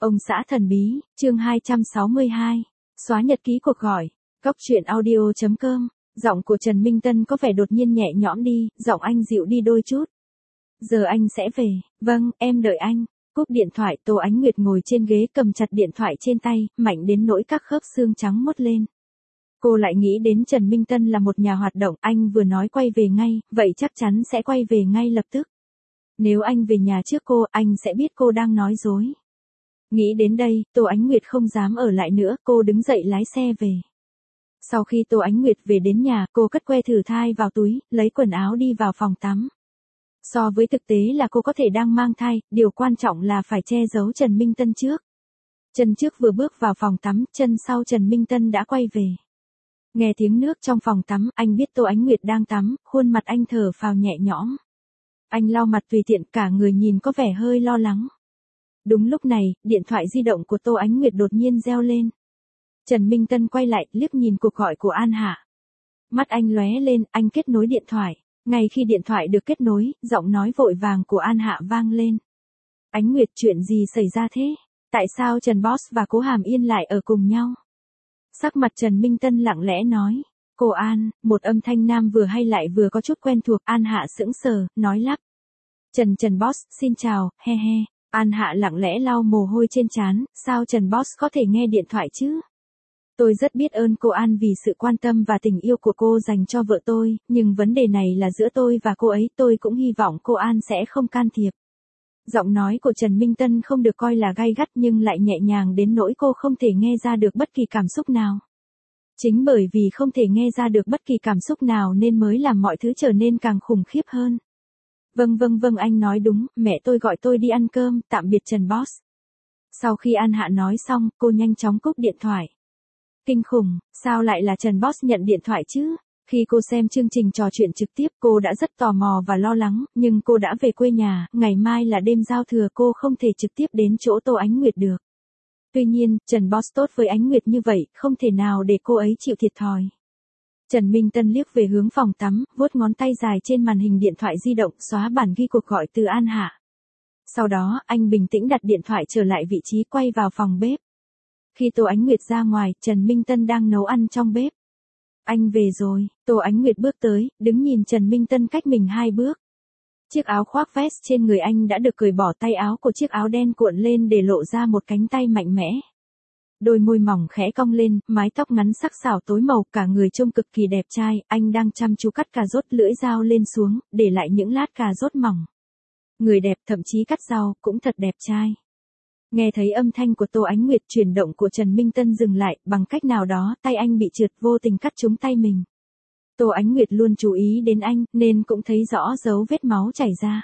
Ông xã thần bí, chương 262. Xóa nhật ký cuộc gọi. Góc truyện audio.com. Giọng của Trần Minh Tân có vẻ đột nhiên nhẹ nhõm đi, giọng anh dịu đi đôi chút. Giờ anh sẽ về. Vâng, em đợi anh. Cúp điện thoại, Tô Ánh Nguyệt ngồi trên ghế cầm chặt điện thoại trên tay, mạnh đến nỗi các khớp xương trắng muốt lên. Cô lại nghĩ đến Trần Minh Tân là một nhà hoạt động, anh vừa nói quay về ngay, vậy chắc chắn sẽ quay về ngay lập tức. Nếu anh về nhà trước cô, anh sẽ biết cô đang nói dối. Nghĩ đến đây, Tô Ánh Nguyệt không dám ở lại nữa, cô đứng dậy lái xe về. Sau khi Tô Ánh Nguyệt về đến nhà, cô cất que thử thai vào túi, lấy quần áo đi vào phòng tắm. So với thực tế là cô có thể đang mang thai, điều quan trọng là phải che giấu Trần Minh Tân trước. Chân trước vừa bước vào phòng tắm, chân sau Trần Minh Tân đã quay về. Nghe tiếng nước trong phòng tắm, anh biết Tô Ánh Nguyệt đang tắm, khuôn mặt anh thở phào nhẹ nhõm. Anh lau mặt tùy tiện, cả người nhìn có vẻ hơi lo lắng. Đúng lúc này, điện thoại di động của Tô Ánh Nguyệt đột nhiên reo lên. Trần Minh Tân quay lại, liếc nhìn cuộc gọi của An Hạ. Mắt anh lóe lên, anh kết nối điện thoại. Ngay khi điện thoại được kết nối, giọng nói vội vàng của An Hạ vang lên. Ánh Nguyệt, chuyện gì xảy ra thế? Tại sao Trần Boss và Cố Hàm Yên lại ở cùng nhau? Sắc mặt Trần Minh Tân lặng lẽ nói. Cô An, một âm thanh nam vừa hay lại vừa có chút quen thuộc. An Hạ sững sờ, nói lắp. Trần Boss, xin chào, he he. An Hạ lặng lẽ lau mồ hôi trên trán, sao Trần Boss có thể nghe điện thoại chứ? Tôi rất biết ơn cô An vì sự quan tâm và tình yêu của cô dành cho vợ tôi, nhưng vấn đề này là giữa tôi và cô ấy, tôi cũng hy vọng cô An sẽ không can thiệp. Giọng nói của Trần Minh Tân không được coi là gay gắt nhưng lại nhẹ nhàng đến nỗi cô không thể nghe ra được bất kỳ cảm xúc nào. Chính bởi vì không thể nghe ra được bất kỳ cảm xúc nào nên mới làm mọi thứ trở nên càng khủng khiếp hơn. Vâng, anh nói đúng, mẹ tôi gọi tôi đi ăn cơm, tạm biệt Trần Boss. Sau khi An Hạ nói xong, cô nhanh chóng cúp điện thoại. Kinh khủng, sao lại là Trần Boss nhận điện thoại chứ? Khi cô xem chương trình trò chuyện trực tiếp, cô đã rất tò mò và lo lắng, nhưng cô đã về quê nhà, ngày mai là đêm giao thừa, cô không thể trực tiếp đến chỗ Tô Ánh Nguyệt được. Tuy nhiên, Trần Boss tốt với Ánh Nguyệt như vậy, không thể nào để cô ấy chịu thiệt thòi. Trần Minh Tân liếc về hướng phòng tắm, vuốt ngón tay dài trên màn hình điện thoại di động, xóa bản ghi cuộc gọi từ An Hạ. Sau đó, anh bình tĩnh đặt điện thoại trở lại vị trí, quay vào phòng bếp. Khi Tô Ánh Nguyệt ra ngoài, Trần Minh Tân đang nấu ăn trong bếp. Anh về rồi, Tô Ánh Nguyệt bước tới, đứng nhìn Trần Minh Tân cách mình 2 bước. Chiếc áo khoác vest trên người anh đã được cởi bỏ, tay áo của chiếc áo đen cuộn lên để lộ ra một cánh tay mạnh mẽ. Đôi môi mỏng khẽ cong lên, mái tóc ngắn sắc sảo tối màu, cả người trông cực kỳ đẹp trai, anh đang chăm chú cắt cà rốt, lưỡi dao lên xuống, để lại những lát cà rốt mỏng. Người đẹp, thậm chí cắt rau, cũng thật đẹp trai. Nghe thấy âm thanh của Tô Ánh Nguyệt, chuyển động của Trần Minh Tân dừng lại, bằng cách nào đó, tay anh bị trượt, vô tình cắt trúng tay mình. Tô Ánh Nguyệt luôn chú ý đến anh, nên cũng thấy rõ dấu vết máu chảy ra.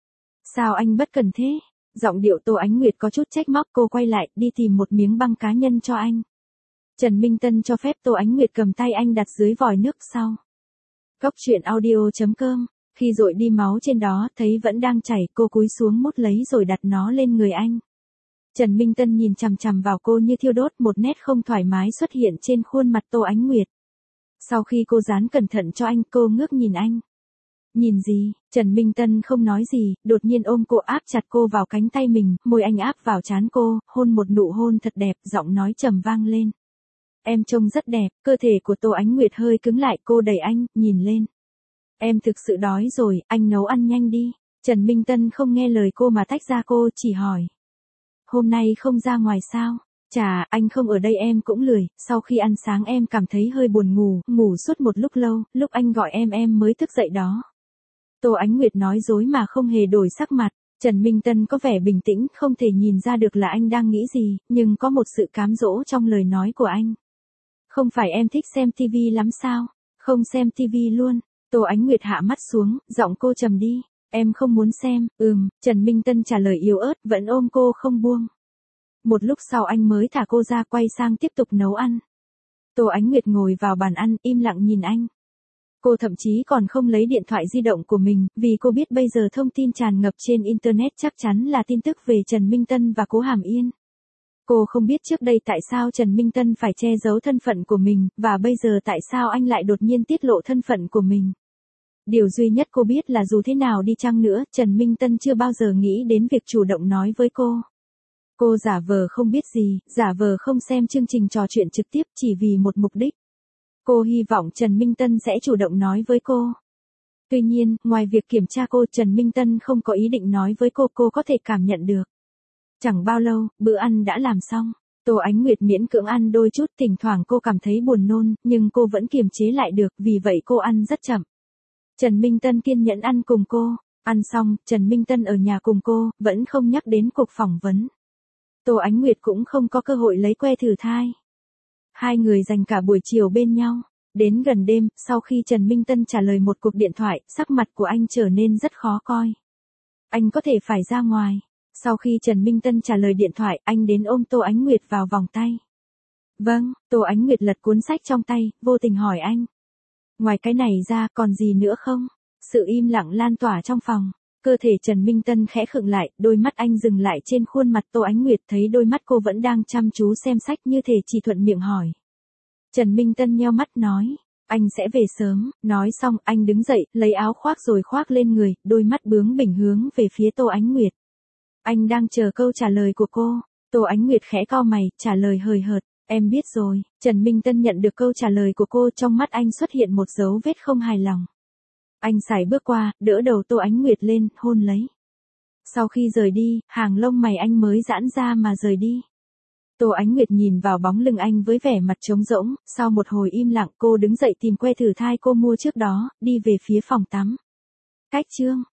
Sao anh bất cần thế? Giọng điệu Tô Ánh Nguyệt có chút trách móc, cô quay lại, đi tìm một miếng băng cá nhân cho anh. Trần Minh Tân cho phép Tô Ánh Nguyệt cầm tay anh đặt dưới vòi nước sau. Góc truyện audio.com. Khi dội đi máu trên đó, thấy vẫn đang chảy, cô cúi xuống mút lấy rồi đặt nó lên người anh. Trần Minh Tân nhìn chằm chằm vào cô như thiêu đốt, một nét không thoải mái xuất hiện trên khuôn mặt Tô Ánh Nguyệt. Sau khi cô dán cẩn thận cho anh, cô ngước nhìn anh. Nhìn gì? Trần Minh Tân không nói gì, đột nhiên ôm cô, áp chặt cô vào cánh tay mình, môi anh áp vào trán cô, hôn một nụ hôn thật đẹp, giọng nói trầm vang lên. Em trông rất đẹp. Cơ thể của Tô Ánh Nguyệt hơi cứng lại, cô đẩy anh, nhìn lên. Em thực sự đói rồi, anh nấu ăn nhanh đi. Trần Minh Tân không nghe lời cô mà tách ra cô, chỉ hỏi. Hôm nay không ra ngoài sao? Chà, anh không ở đây em cũng lười, sau khi ăn sáng em cảm thấy hơi buồn ngủ, ngủ suốt một lúc lâu, lúc anh gọi em mới thức dậy đó. Tô Ánh Nguyệt nói dối mà không hề đổi sắc mặt. Trần Minh Tân có vẻ bình tĩnh, không thể nhìn ra được là anh đang nghĩ gì, nhưng có một sự cám dỗ trong lời nói của anh. Không phải em thích xem TV lắm sao? Không xem TV luôn. Tô Ánh Nguyệt hạ mắt xuống, giọng cô trầm đi. Em không muốn xem. Trần Minh Tân trả lời yếu ớt, vẫn ôm cô không buông. Một lúc sau anh mới thả cô ra, quay sang tiếp tục nấu ăn. Tô Ánh Nguyệt ngồi vào bàn ăn, im lặng nhìn anh. Cô thậm chí còn không lấy điện thoại di động của mình, vì cô biết bây giờ thông tin tràn ngập trên Internet chắc chắn là tin tức về Trần Minh Tân và Cố Hàm Yên. Cô không biết trước đây tại sao Trần Minh Tân phải che giấu thân phận của mình, và bây giờ tại sao anh lại đột nhiên tiết lộ thân phận của mình. Điều duy nhất cô biết là dù thế nào đi chăng nữa, Trần Minh Tân chưa bao giờ nghĩ đến việc chủ động nói với cô. Cô giả vờ không biết gì, giả vờ không xem chương trình trò chuyện trực tiếp chỉ vì một mục đích. Cô hy vọng Trần Minh Tân sẽ chủ động nói với cô. Tuy nhiên, ngoài việc kiểm tra cô, Trần Minh Tân không có ý định nói với cô có thể cảm nhận được. Chẳng bao lâu, bữa ăn đã làm xong. Tô Ánh Nguyệt miễn cưỡng ăn đôi chút, thỉnh thoảng cô cảm thấy buồn nôn, nhưng cô vẫn kiềm chế lại được, vì vậy cô ăn rất chậm. Trần Minh Tân kiên nhẫn ăn cùng cô. Ăn xong, Trần Minh Tân ở nhà cùng cô, vẫn không nhắc đến cuộc phỏng vấn. Tô Ánh Nguyệt cũng không có cơ hội lấy que thử thai. Hai người dành cả buổi chiều bên nhau. Đến gần đêm, sau khi Trần Minh Tân trả lời một cuộc điện thoại, sắc mặt của anh trở nên rất khó coi. Anh có thể phải ra ngoài. Sau khi Trần Minh Tân trả lời điện thoại, anh đến ôm Tô Ánh Nguyệt vào vòng tay. Vâng, Tô Ánh Nguyệt lật cuốn sách trong tay, vô tình hỏi anh. Ngoài cái này ra, còn gì nữa không? Sự im lặng lan tỏa trong phòng. Cơ thể Trần Minh Tân khẽ khựng lại, đôi mắt anh dừng lại trên khuôn mặt Tô Ánh Nguyệt, thấy đôi mắt cô vẫn đang chăm chú xem sách như thể chỉ thuận miệng hỏi. Trần Minh Tân nheo mắt nói, anh sẽ về sớm. Nói xong, anh đứng dậy, lấy áo khoác rồi khoác lên người, đôi mắt bướng bỉnh hướng về phía Tô Ánh Nguyệt. Anh đang chờ câu trả lời của cô. Tô Ánh Nguyệt khẽ cau mày, trả lời hời hợt, em biết rồi. Trần Minh Tân nhận được câu trả lời của cô, trong mắt anh xuất hiện một dấu vết không hài lòng. Anh sải bước qua, đỡ đầu Tô Ánh Nguyệt lên, hôn lấy. Sau khi rời đi, hàng lông mày anh mới giãn ra mà rời đi. Tô Ánh Nguyệt nhìn vào bóng lưng anh với vẻ mặt trống rỗng, sau một hồi im lặng cô đứng dậy tìm que thử thai cô mua trước đó, đi về phía phòng tắm. Cách chương